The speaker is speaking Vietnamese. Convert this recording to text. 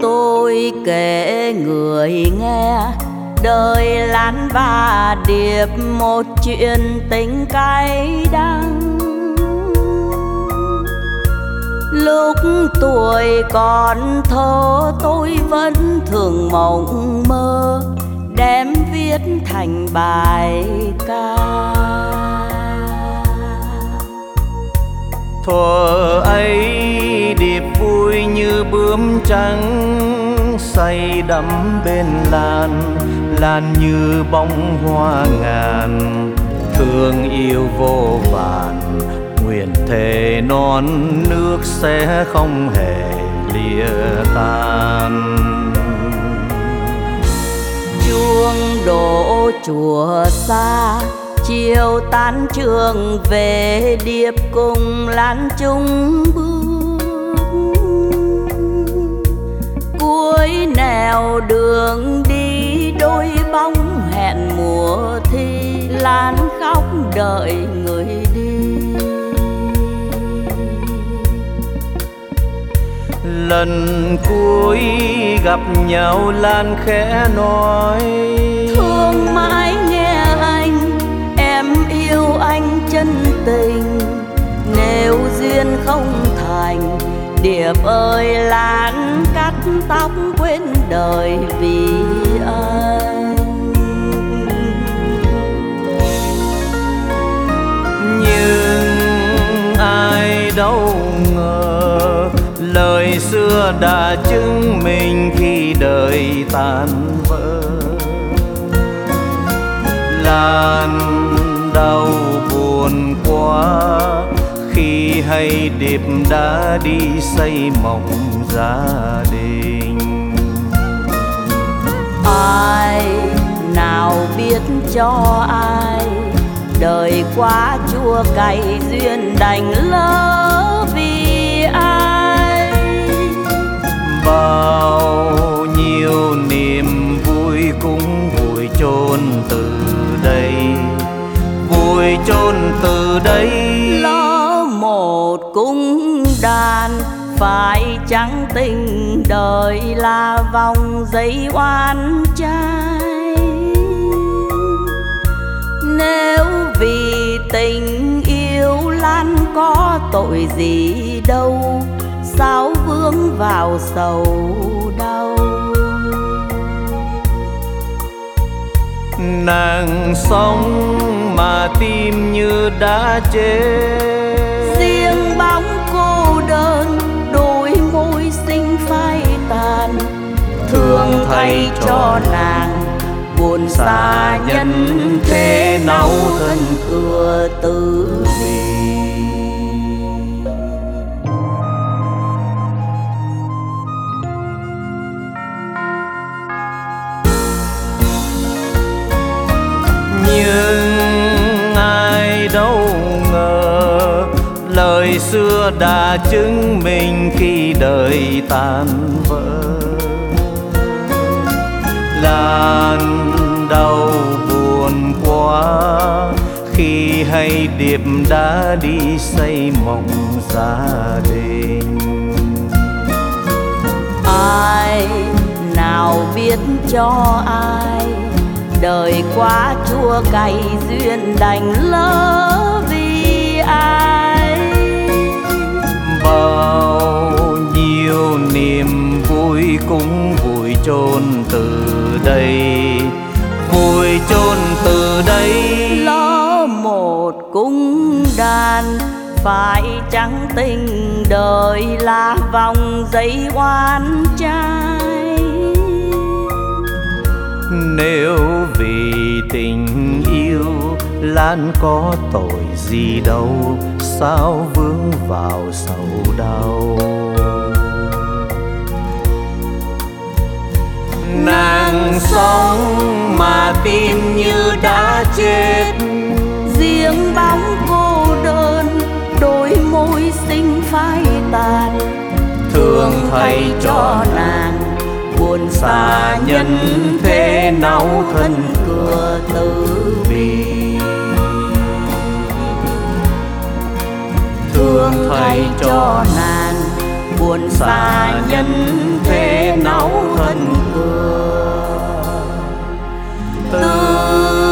Tôi kể người nghe đời Lan và Điệp một chuyện tình cay đắng. Lúc tuổi còn thơ tôi vẫn thường mộng mơ đem viết thành bài ca. Thuở ấy Điệp vui như bướm trắng say đắm bên lan, lan như bông hoa ngàn, thương yêu vô vàn, nguyện thề non nước sẽ không hề lìa tan. Chuông đổ chùa xa, chiều tan trường về, Điệp cùng Lan chung bước. Cuối nẻo đường đi đôi bóng hẹn mùa thi, Lan khóc đợi người đi. Lần cuối gặp nhau Lan khẽ nói: thương mãi nghe anh, em yêu anh chân tình. Nếu duyên không thành, Điệp ơi Lan cắt tóc quên đời vì anh. Nhưng ai đâu ngờ lời xưa đã chứng minh khi đời tan vỡ. Lan đau buồn quá khi hay Điệp đã đi xây mộng gia đình. Ai nào biết cho ai, đời quá chua cay duyên đành lỡ vì ai. Bao nhiêu niềm vui cũng vùi chôn từ đây, vùi chôn từ đây. Lỡ một cung đàn, phải chăng tình đời là vòng dây oan trai. Nếu vì tình yêu Lan có tội gì đâu, sao vướng vào sầu đau. Nàng sống mà tim như đã chết, riêng bóng cô đơn đôi môi xinh phai tàn. Thương thay cho nàng buồn xa nhân thế, nấu thân cửa tử bi. Nhưng ai đâu ngờ lời xưa đã chứng minh khi đời tan vỡ. Lan đau buồn quá khi hay Điệp đã đi xây mộng gia đình. Ai nào biết cho ai, đời quá chua cay duyên đành lỡ vì ai. Bao nhiêu niềm vui cũng vùi chôn từ đây, vùi chôn từ đây. Lỡ một cung đàn, phải chăng tình đời là vòng dây oan trai. Nếu vì tình yêu Lan có tội gì đâu, sao vướng vào sầu đau. Nàng sống mà tim như đã chết, riêng bóng cô đơn đôi môi xinh phai tàn. Thương thay cho nàng buồn xa nhân thế, nấu thân cửa tử bi. Thương thay cho nàng buồn xa nhân thế náu thân cưa. Từ